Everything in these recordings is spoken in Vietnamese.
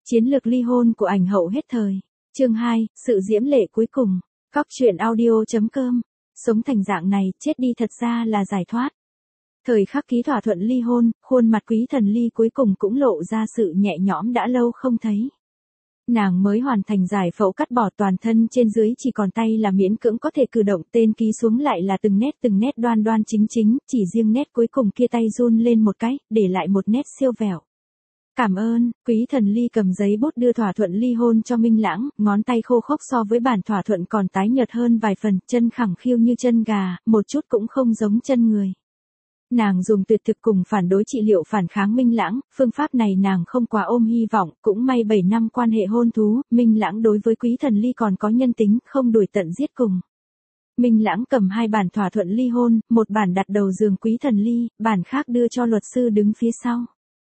Chiến lược ly hôn của ảnh hậu hết thời. Chương 2, sự diễm lệ cuối cùng. Cóc truyện audio.com. Sống thành dạng này, chết đi thật ra là giải thoát. Thời khắc ký thỏa thuận ly hôn, khuôn mặt Quý Thần Ly cuối cùng cũng lộ ra sự nhẹ nhõm đã lâu không thấy. Nàng mới hoàn thành giải phẫu cắt bỏ toàn thân trên dưới chỉ còn tay là miễn cưỡng có thể cử động, tên ký xuống lại là từng nét đoan đoan chính chính, chỉ riêng nét cuối cùng kia tay run lên một cái, để lại một nét siêu vẹo. Cảm ơn. Quý Thần Ly cầm giấy bút đưa thỏa thuận ly hôn cho Minh Lãng, ngón tay khô khốc so với bản thỏa thuận còn tái nhợt hơn vài phần, chân khẳng khiu như chân gà, một chút cũng không giống chân người. Nàng dùng tuyệt thực cùng phản đối trị liệu phản kháng Minh Lãng, phương pháp này nàng không quá ôm hy vọng, cũng may 7 năm quan hệ hôn thú, Minh Lãng đối với Quý Thần Ly còn có nhân tính, không đuổi tận giết cùng. Minh Lãng cầm 2 bản thỏa thuận ly hôn, một bản đặt đầu giường Quý Thần Ly, bản khác đưa cho luật sư đứng phía sau.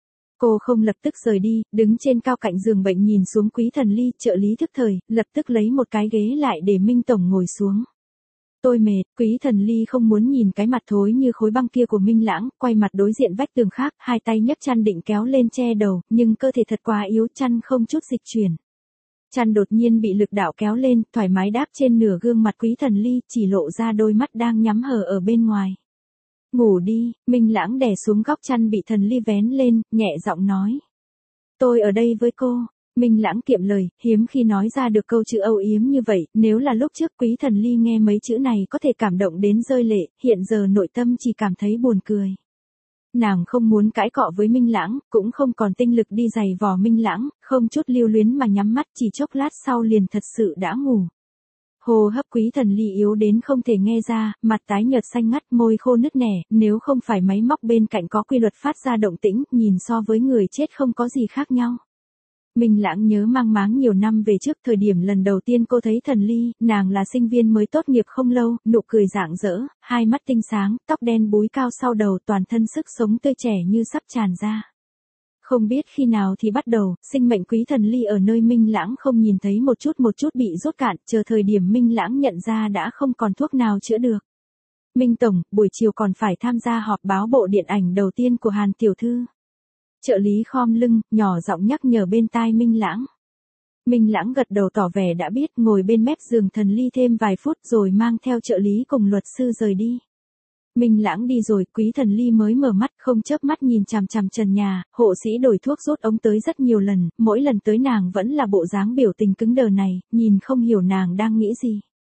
Cô không lập tức rời đi, đứng trên cao cạnh giường bệnh nhìn xuống Quý Thần Ly, trợ lý thức thời, lập tức lấy một cái ghế lại để Minh Tổng ngồi xuống. Tôi mệt. Quý Thần Ly không muốn nhìn cái mặt thối như khối băng kia của Minh Lãng, quay mặt đối diện vách tường khác, hai tay nhấc chăn định kéo lên che đầu, nhưng cơ thể thật quá yếu, chăn không chút dịch chuyển. Chăn đột nhiên bị lực đạo kéo lên, thoải mái đáp trên nửa gương mặt Quý Thần Ly, chỉ lộ ra đôi mắt đang nhắm hờ ở bên ngoài. Ngủ đi. Minh Lãng đè xuống góc chăn bị Thần Ly vén lên, nhẹ giọng nói. Tôi ở đây với cô. Minh Lãng kiệm lời, hiếm khi nói ra được câu chữ âu yếm như vậy, nếu là lúc trước Quý Thần Ly nghe mấy chữ này có thể cảm động đến rơi lệ, hiện giờ nội tâm chỉ cảm thấy buồn cười. Nàng không muốn cãi cọ với Minh Lãng, cũng không còn tinh lực đi giày vò Minh Lãng, không chút lưu luyến mà nhắm mắt, chỉ chốc lát sau liền thật sự đã ngủ. Hô hấp Quý Thần Ly yếu đến không thể nghe ra, mặt tái nhợt xanh ngắt, môi khô nứt nẻ, nếu không phải máy móc bên cạnh có quy luật phát ra động tĩnh, nhìn so với người chết không có gì khác nhau. Minh Lãng nhớ mang máng nhiều năm về trước, thời điểm lần đầu tiên cô thấy Thần Ly, nàng là sinh viên mới tốt nghiệp không lâu, nụ cười rạng rỡ, hai mắt tinh sáng, tóc đen búi cao sau đầu, toàn thân sức sống tươi trẻ như sắp tràn ra. Không biết khi nào thì bắt đầu, sinh mệnh Quý Thần Ly ở nơi Minh Lãng không nhìn thấy một chút bị rút cạn, chờ thời điểm Minh Lãng nhận ra đã không còn thuốc nào chữa được. Minh Tổng, buổi chiều còn phải tham gia họp báo bộ điện ảnh đầu tiên của Hàn Tiểu Thư. Trợ lý khom lưng, nhỏ giọng nhắc nhở bên tai Minh Lãng. Minh Lãng gật đầu tỏ vẻ đã biết, ngồi bên mép giường Thần Ly thêm vài phút rồi mang theo trợ lý cùng luật sư rời đi. Minh Lãng đi rồi, Quý Thần Ly mới mở mắt, không chớp mắt nhìn chằm chằm trần nhà, hộ sĩ đổi thuốc rút ống tới rất nhiều lần, mỗi lần tới nàng vẫn là bộ dáng biểu tình cứng đờ này, nhìn không hiểu nàng đang nghĩ gì.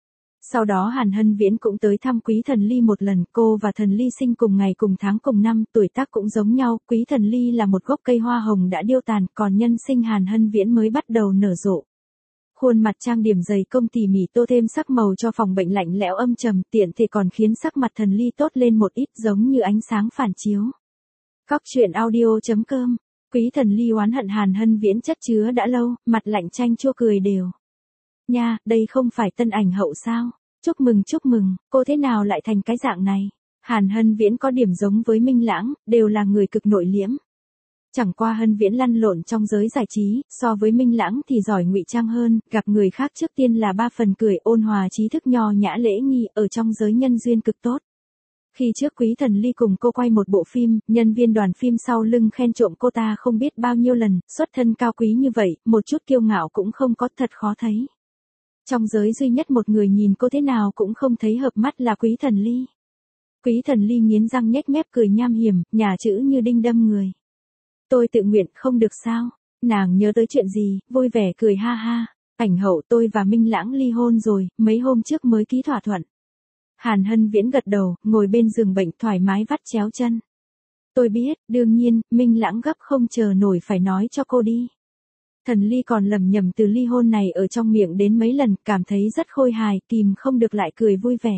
Sau đó Hàn Hân Viễn cũng tới thăm Quý Thần Ly một lần, cô và Thần Ly sinh cùng ngày cùng tháng cùng năm, tuổi tác cũng giống nhau, Quý Thần Ly là một gốc cây hoa hồng đã điêu tàn, còn nhân sinh Hàn Hân Viễn mới bắt đầu nở rộ. Khuôn mặt trang điểm dày công tỉ mỉ tô thêm sắc màu cho phòng bệnh lạnh lẽo âm trầm, tiện thể còn khiến sắc mặt Thần Ly tốt lên một ít, giống như ánh sáng phản chiếu. Cóc truyện audio.com. Quý Thần Ly oán hận Hàn Hân Viễn chất chứa đã lâu, mặt lạnh chanh chua cười đều. Nha, đây không phải tân ảnh hậu sao? Chúc mừng, cô thế nào lại thành cái dạng này? Hàn Hân Viễn có điểm giống với Minh Lãng, đều là người cực nội liễm. Chẳng qua Hân Viễn lăn lộn trong giới giải trí, so với Minh Lãng thì giỏi ngụy trang hơn, gặp người khác trước tiên là 3 phần cười, ôn hòa trí thức nho nhã lễ nghi, ở trong giới nhân duyên cực tốt. Khi trước Quý Thần Ly cùng cô quay một bộ phim, nhân viên đoàn phim sau lưng khen trộm cô ta không biết bao nhiêu lần, xuất thân cao quý như vậy, một chút kiêu ngạo cũng không có, thật khó thấy. Trong giới duy nhất một người nhìn cô thế nào cũng không thấy hợp mắt là Quý Thần Ly. Quý Thần Ly nghiến răng nhếch mép cười nham hiểm, nhả chữ như đinh đâm người. Tôi tự nguyện không được sao? Nàng nhớ tới chuyện gì, vui vẻ cười ha ha. Ảnh hậu, tôi và Minh Lãng ly hôn rồi, mấy hôm trước mới ký thỏa thuận. Hàn Hân Viễn gật đầu, ngồi bên giường bệnh thoải mái vắt chéo chân. Tôi biết, đương nhiên, Minh Lãng gấp không chờ nổi phải nói cho cô đi. Thần Ly còn lẩm nhẩm từ ly hôn này ở trong miệng đến mấy lần, cảm thấy rất khôi hài, kìm không được lại cười vui vẻ.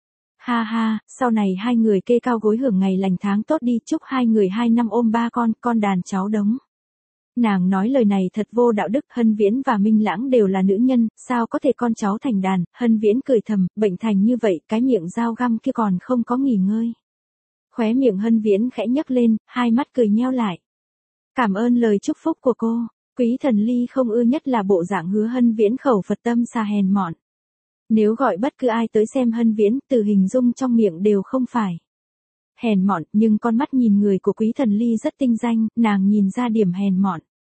Ha ha, sau này hai người kê cao gối hưởng ngày lành tháng tốt đi, chúc hai người 2 năm ôm 3 con đàn cháu đống. Nàng nói lời này thật vô đạo đức, Hân Viễn và Minh Lãng đều là nữ nhân, sao có thể con cháu thành đàn, Hân Viễn cười thầm, bệnh thành như vậy, cái miệng dao găm kia còn không có nghỉ ngơi. Khóe miệng Hân Viễn khẽ nhấc lên, hai mắt cười nheo lại. Cảm ơn lời chúc phúc của cô. Quý Thần Ly không ưa nhất là bộ dạng hứa Hân Viễn khẩu Phật tâm xà hèn mọn. Nếu gọi bất cứ ai tới xem Hân Viễn, từ hình dung trong miệng đều không phải hèn mọn, nhưng con mắt nhìn người của Quý Thần Ly rất tinh danh, nàng nhìn ra điểm hèn mọn.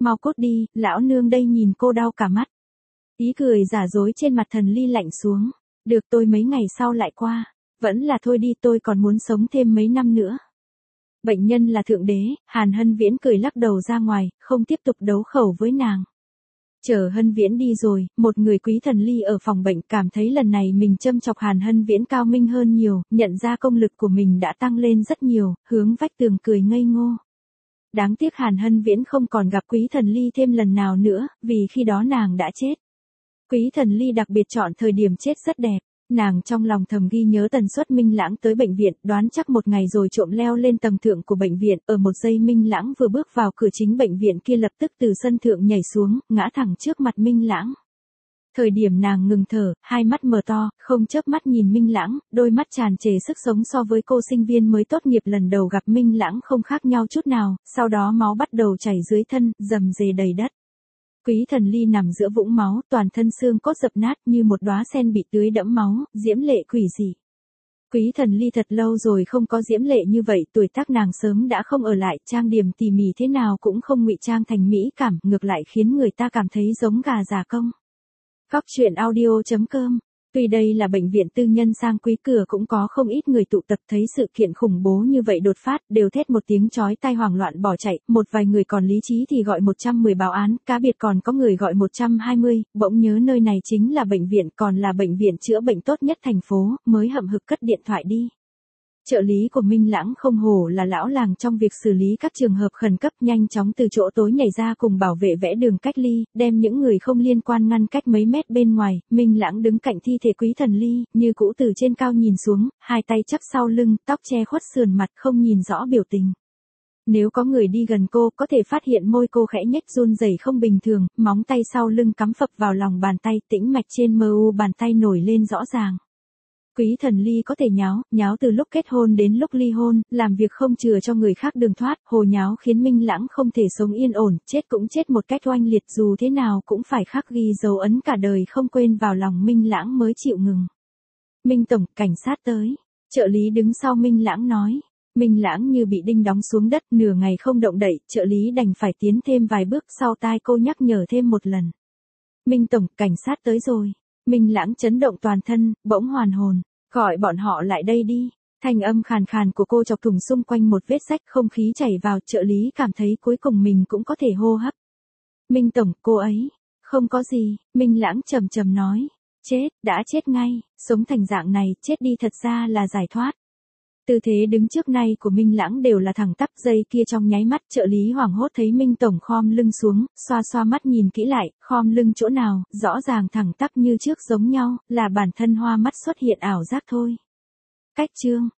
mau cút đi, lão nương đây nhìn cô đau cả mắt. Ý cười giả dối trên mặt Thần Ly lạnh xuống. Được, tôi mấy ngày sau lại qua. Vẫn là thôi đi, tôi còn muốn sống thêm mấy năm nữa. Bệnh nhân là thượng đế, Hàn Hân Viễn cười lắc đầu ra ngoài, không tiếp tục đấu khẩu với nàng. Chờ Hân Viễn đi rồi, một người Quý Thần Ly ở phòng bệnh cảm thấy lần này mình châm chọc Hàn Hân Viễn cao minh hơn nhiều, nhận ra công lực của mình đã tăng lên rất nhiều, hướng vách tường cười ngây ngô. Đáng tiếc Hàn Hân Viễn không còn gặp Quý Thần Ly thêm lần nào nữa, vì khi đó nàng đã chết. Quý Thần Ly đặc biệt chọn thời điểm chết rất đẹp. Nàng trong lòng thầm ghi nhớ tần suất Minh Lãng tới bệnh viện, đoán chắc một ngày rồi trộm leo lên tầng thượng của bệnh viện, ở một giây Minh Lãng vừa bước vào cửa chính bệnh viện kia lập tức từ sân thượng nhảy xuống, ngã thẳng trước mặt Minh Lãng. Thời điểm nàng ngừng thở, hai mắt mở to, không chớp mắt nhìn Minh Lãng, đôi mắt tràn trề sức sống so với cô sinh viên mới tốt nghiệp lần đầu gặp Minh Lãng không khác nhau chút nào, sau đó máu bắt đầu chảy dưới thân, rầm rề đầy đất. Quý Thần Ly nằm giữa vũng máu, toàn thân xương cốt dập nát như một đóa sen bị tưới đẫm máu, diễm lệ quỷ dị. Quý Thần Ly thật lâu rồi không có diễm lệ như vậy, tuổi tác nàng sớm đã không ở lại, trang điểm tỉ mỉ thế nào cũng không ngụy trang thành mỹ cảm, ngược lại khiến người ta cảm thấy giống gà già công. Góc truyện audio.com. Tuy đây là bệnh viện tư nhân sang quý, cửa cũng có không ít người tụ tập, thấy sự kiện khủng bố như vậy đột phát, đều thét một tiếng chói tai hoảng loạn bỏ chạy, một vài người còn lý trí thì gọi 110 báo án, cá biệt còn có người gọi 120, bỗng nhớ nơi này chính là bệnh viện, còn là bệnh viện chữa bệnh tốt nhất thành phố, mới hậm hực cất điện thoại đi. Trợ lý của Minh Lãng không hổ là lão làng trong việc xử lý các trường hợp khẩn cấp, nhanh chóng từ chỗ tối nhảy ra cùng bảo vệ vẽ đường cách ly, đem những người không liên quan ngăn cách mấy mét bên ngoài. Minh Lãng đứng cạnh thi thể Quý Thần Ly, như cũ từ trên cao nhìn xuống, hai tay chắp sau lưng, tóc che khuất sườn mặt, không nhìn rõ biểu tình. Nếu có người đi gần cô, có thể phát hiện môi cô khẽ nhếch run rẩy không bình thường, móng tay sau lưng cắm phập vào lòng bàn tay, tĩnh mạch trên mu bàn tay nổi lên rõ ràng. Quý Thần Ly có thể nháo từ lúc kết hôn đến lúc ly hôn, làm việc không chừa cho người khác đường thoát, hồ nháo khiến Minh Lãng không thể sống yên ổn, chết cũng chết một cách oanh liệt, dù thế nào cũng phải khắc ghi dấu ấn cả đời không quên vào lòng Minh Lãng mới chịu ngừng. Minh Tổng, cảnh sát tới. Trợ lý đứng sau Minh Lãng nói. Minh Lãng như bị đinh đóng xuống đất, nửa ngày không động đậy, trợ lý đành phải tiến thêm vài bước, sau tai cô nhắc nhở thêm một lần. Minh Tổng, cảnh sát tới rồi. Minh Lãng chấn động toàn thân, bỗng hoàn hồn. Gọi bọn họ lại đây đi. Thanh âm khàn khàn của cô chọc thủng xung quanh một vết rách, không khí chảy vào, trợ lý cảm thấy cuối cùng mình cũng có thể hô hấp. Minh Tổng, cô ấy. Không có gì, Minh Lãng trầm trầm nói. Chết, đã chết ngay, sống thành dạng này, chết đi thật ra là giải thoát. Tư thế đứng trước nay của Minh Lãng đều là thẳng tắp, giây kia trong nháy mắt trợ lý hoảng hốt thấy Minh Tổng khom lưng xuống, xoa xoa mắt nhìn kỹ lại, khom lưng chỗ nào, rõ ràng thẳng tắp như trước giống nhau, là bản thân hoa mắt xuất hiện ảo giác thôi. Cách chương.